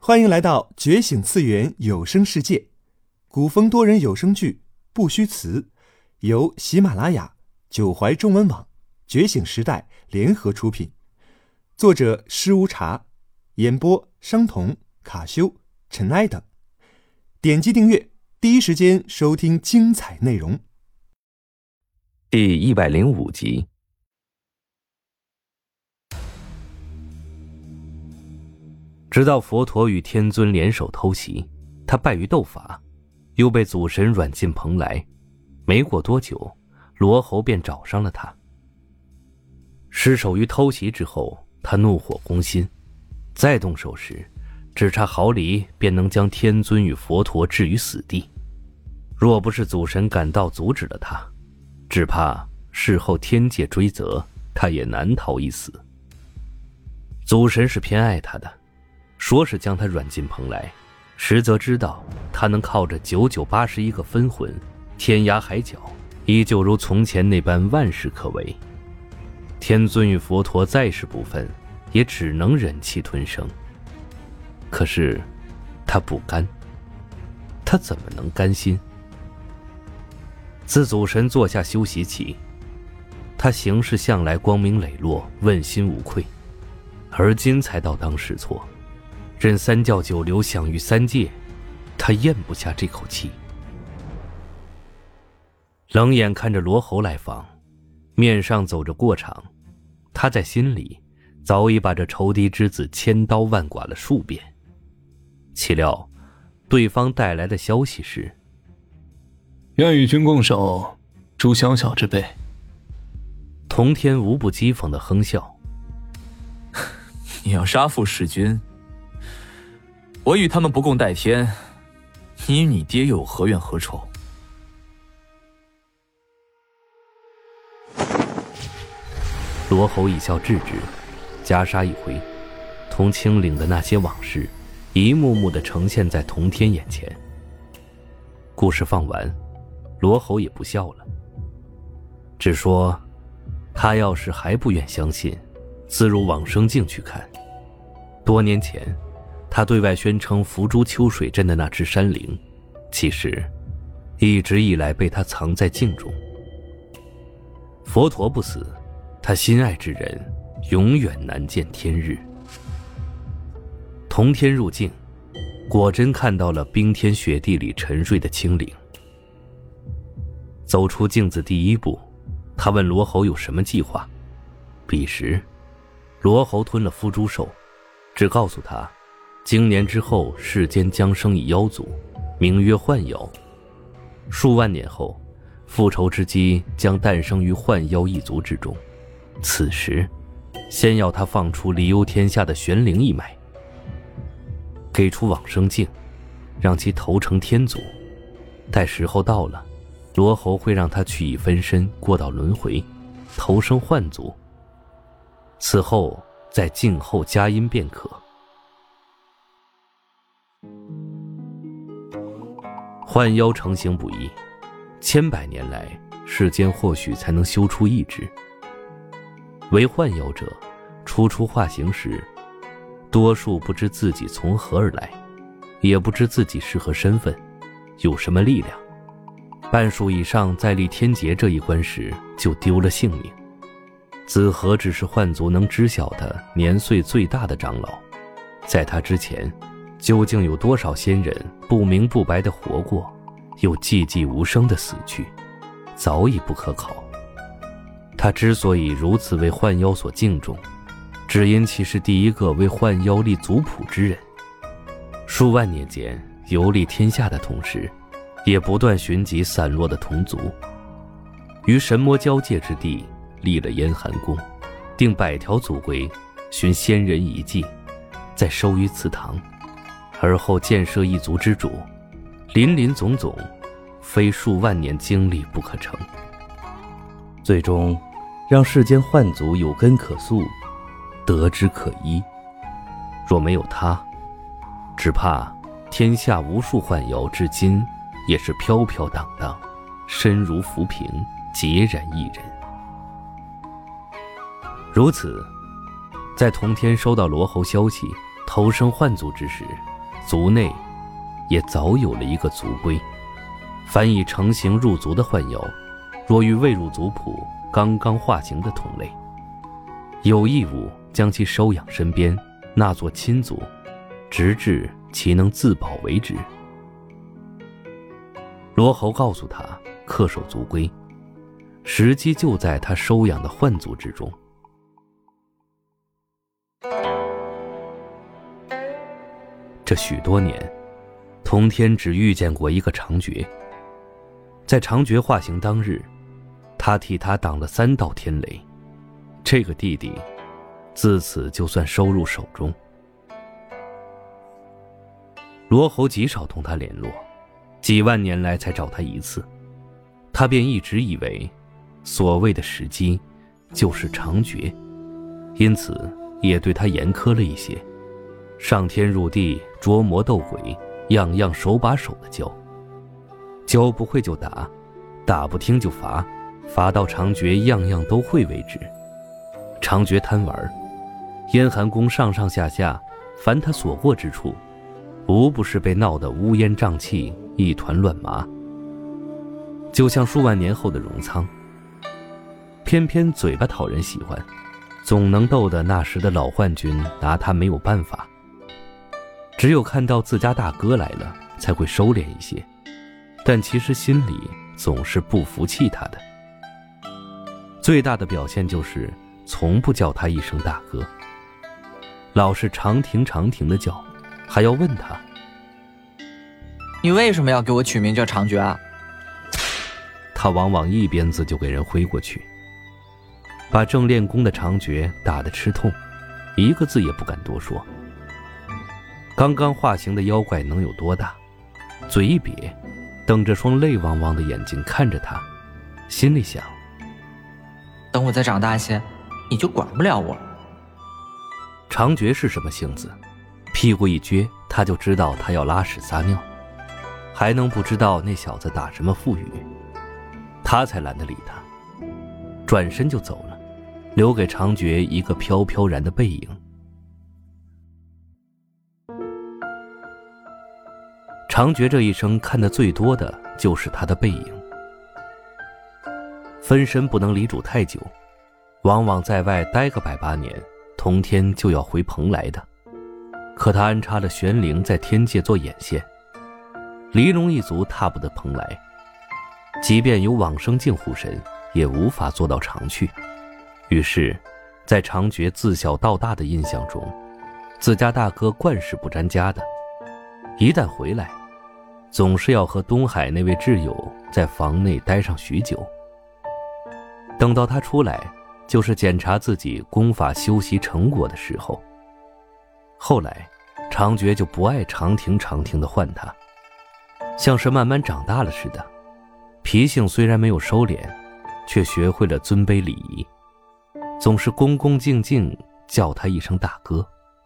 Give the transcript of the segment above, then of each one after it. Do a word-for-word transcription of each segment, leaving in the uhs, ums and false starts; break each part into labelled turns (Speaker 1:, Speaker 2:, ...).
Speaker 1: 欢迎来到觉醒次元有声世界，古风多人有声剧《不虚词》，由喜马拉雅、九怀中文网、觉醒时代联合出品，作者施无茶，演播商童、卡修、尘埃等。点击订阅，第一时间收听精彩内容。
Speaker 2: 第一百零五集。直到佛陀与天尊联手偷袭，他败于斗法，又被祖神软禁蓬莱。没过多久，罗侯便找上了他。失手于偷袭之后，他怒火攻心，再动手时，只差毫厘便能将天尊与佛陀置于死地。若不是祖神赶到阻止了他，只怕事后天界追责，他也难逃一死。祖神是偏爱他的，说是将他软禁蓬莱，实则知道他能靠着九九八十一个分魂，天涯海角，依旧如从前那般万事可为。天尊与佛陀再是不忿，也只能忍气吞声。可是他不甘，他怎么能甘心？自祖神坐下休息起，他行事向来光明磊落，问心无愧，而今才倒当试错。任三教九流享誉三界，他咽不下这口气。冷眼看着罗侯来访，面上走着过场，他在心里早已把这仇敌之子千刀万剐了数遍。岂料对方带来的消息是：
Speaker 3: 愿与君共守，诛小小之辈。
Speaker 2: 同天无不讥讽的哼笑。
Speaker 4: 你要杀父弑君，我与他们不共戴天，你与你爹又有何怨何仇？
Speaker 2: 罗侯一笑置之，袈裟一挥，同青岭的那些往事一幕幕地呈现在同天眼前。故事放完，罗侯也不笑了，只说他要是还不愿相信，自入往生境去看。多年前他对外宣称伏诛秋水镇的那只山灵，其实一直以来被他藏在镜中。佛陀不死，他心爱之人永远难见天日。同天入境，果真看到了冰天雪地里沉睡的青灵。走出镜子第一步，他问罗侯有什么计划。彼时罗侯吞了伏诛兽，只告诉他经年之后世间将生一妖族，名曰幻妖。数万年后，复仇之机将诞生于幻妖一族之中。此时先要他放出离忧天下的玄灵一脉，给出往生境，让其投成天族。待时候到了，罗侯会让他取一分身过到轮回，投生幻族，此后再静候佳音便可。幻妖成形不易，千百年来世间或许才能修出一只。为幻妖者初出化形时，多数不知自己从何而来，也不知自己是何身份，有什么力量。半数以上在历天劫这一关时就丢了性命。子和只是幻族能知晓的年岁最大的长老，在他之前究竟有多少仙人不明不白地活过，又寂寂无声地死去，早已不可考。他之所以如此为幻妖所敬重，只因其是第一个为幻妖立族谱之人。数万年间游历天下的同时，也不断寻及散落的同族，于神魔交界之地立了燕寒宫，定百条祖规，寻仙人遗迹，再收于祠堂，而后建设一族之主，林林总总，非数万年经历不可成。最终让世间幻族有根可溯，得之可依。若没有他，只怕天下无数幻妖至今也是飘飘荡荡，身如浮萍，孑然一人。如此，在同天收到罗侯消息投生幻族之时， 族内也早有了一个族规，凡已成形入族的幻妖，若遇未入族谱刚刚化形的同类，有义务将其收养身边，纳作亲族，直至其能自保为止。罗侯告诉他恪守族规，时机就在他收养的幻族之中。这许多年，童天只遇见过一个长觉。在长觉化形当日，他替他挡了三道天雷，这个弟弟自此就算收入手中。罗侯极少同他联络，几万年来才找他一次，他便一直以为所谓的时机就是长觉，因此也对他严苛了一些，上天入地，捉魔斗鬼，样样手把手的教。教不会就打，打不听就罚，罚到长觉样样都会为止。长觉贪玩，燕寒宫上上下下，凡他所过之处，无不是被闹得乌烟瘴气，一团乱麻。就像数万年后的荣仓，偏偏嘴巴讨人喜欢，总能逗得那时的老幻君拿他没有办法。只有看到自家大哥来了，才会收敛一些，但其实心里总是不服气他的。最大的表现就是从不叫他一声大哥，老是长停长停的叫，还要问他：
Speaker 5: 你为什么要给我取名叫长觉啊？
Speaker 2: 他往往一鞭子就给人挥过去，把正练功的长觉打得吃痛，一个字也不敢多说。刚刚化形的妖怪能有多大？嘴一瘪，瞪着双泪汪汪的眼睛看着他，心里想：
Speaker 5: 等我再长大些，你就管不了我。
Speaker 2: 长觉是什么性子？屁股一撅，他就知道他要拉屎撒尿，还能不知道那小子打什么腹语？他才懒得理他，转身就走了，留给长觉一个飘飘然的背影。长觉这一生看得最多的就是他的背影。分身不能离主太久，往往在外待个百八年，同天就要回蓬来的。可他安插了玄灵在天界做眼线，离龙一族踏不得蓬来，即便有往生境护神，也无法做到常去。于是在长觉自小到大的印象中，自家大哥惯是不沾家的，一旦回来，总是要和东海那位挚友在房内待上许久。等到他出来，就是检查自己功法修习成果的时候。后来长觉就不爱长停长停地唤他，像是慢慢长大了似的，脾性虽然没有收敛，却学会了尊卑礼仪，总是恭恭敬敬叫他一声大哥。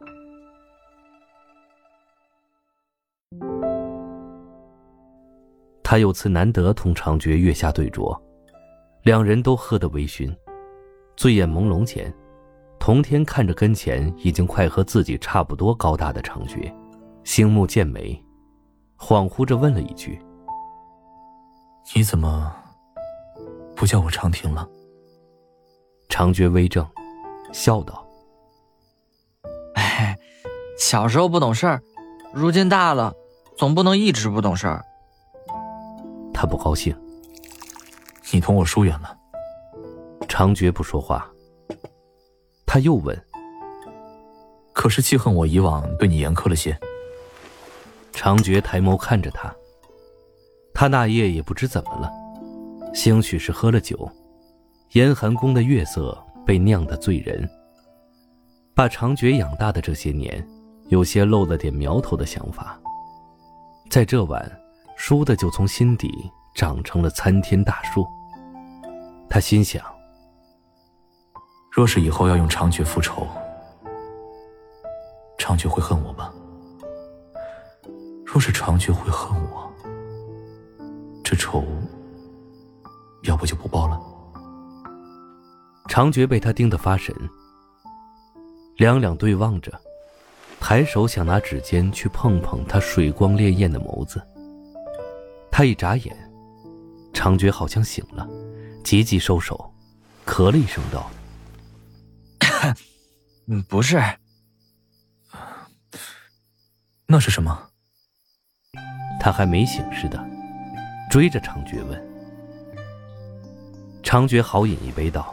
Speaker 2: 他有次难得同长觉月下对酌，两人都喝得微醺，醉眼朦胧间，同天看着跟前已经快和自己差不多高大的长觉，星目渐眉，恍惚着问了一句：
Speaker 4: 你怎么不叫我长亭了？
Speaker 2: 长觉微怔，笑道：
Speaker 5: 哎，小时候不懂事儿，如今大了，总不能一直不懂事儿。
Speaker 2: 他不高兴。
Speaker 4: 你同我疏远了。
Speaker 2: 长觉不说话。他又问：
Speaker 4: 可是记恨我以往对你严苛了些？
Speaker 2: 长觉抬眸看着他，他那夜也不知怎么了，兴许是喝了酒，严寒宫的月色被酿得醉人，把长觉养大的这些年有些漏了点苗头的想法，在这晚倏地就从心底长成了参天大树。他心想，
Speaker 4: 若是以后要用长觉复仇，长觉会恨我吧？若是长觉会恨我，这仇要不就不报了。
Speaker 2: 长觉被他盯得发神，两两对望着， 抬手想拿指尖去碰碰他水光潋滟的眸子。他一眨眼，长觉好像醒了，急急收手，咳了一声道：
Speaker 5: 嗯，不是。
Speaker 4: 那是什么？
Speaker 2: 他还没醒似的，追着长觉问。长觉好饮一杯道：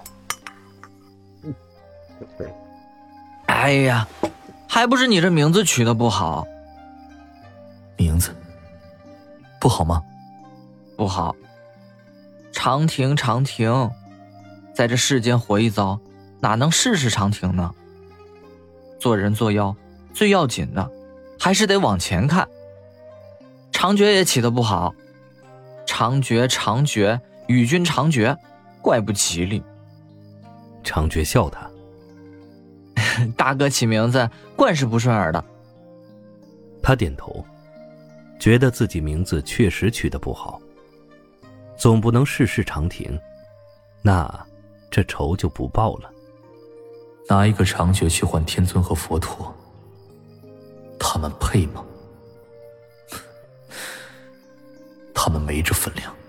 Speaker 5: 哎呀，还不是你这名字取得不好。
Speaker 4: 名字不好吗？
Speaker 5: 不好。长亭长亭，在这世间活一遭，哪能事事长亭呢？做人做妖，最要紧的还是得往前看。长觉也起得不好，长觉长觉，与君长觉，怪不吉利。
Speaker 2: 长觉笑他：
Speaker 5: 大哥起名字惯是不顺耳的。
Speaker 2: 他点头，觉得自己名字确实取得不好，总不能事事长亭，那这仇就不报了。
Speaker 4: 拿一个长觉去换天尊和佛陀，他们配吗？他们没这分量。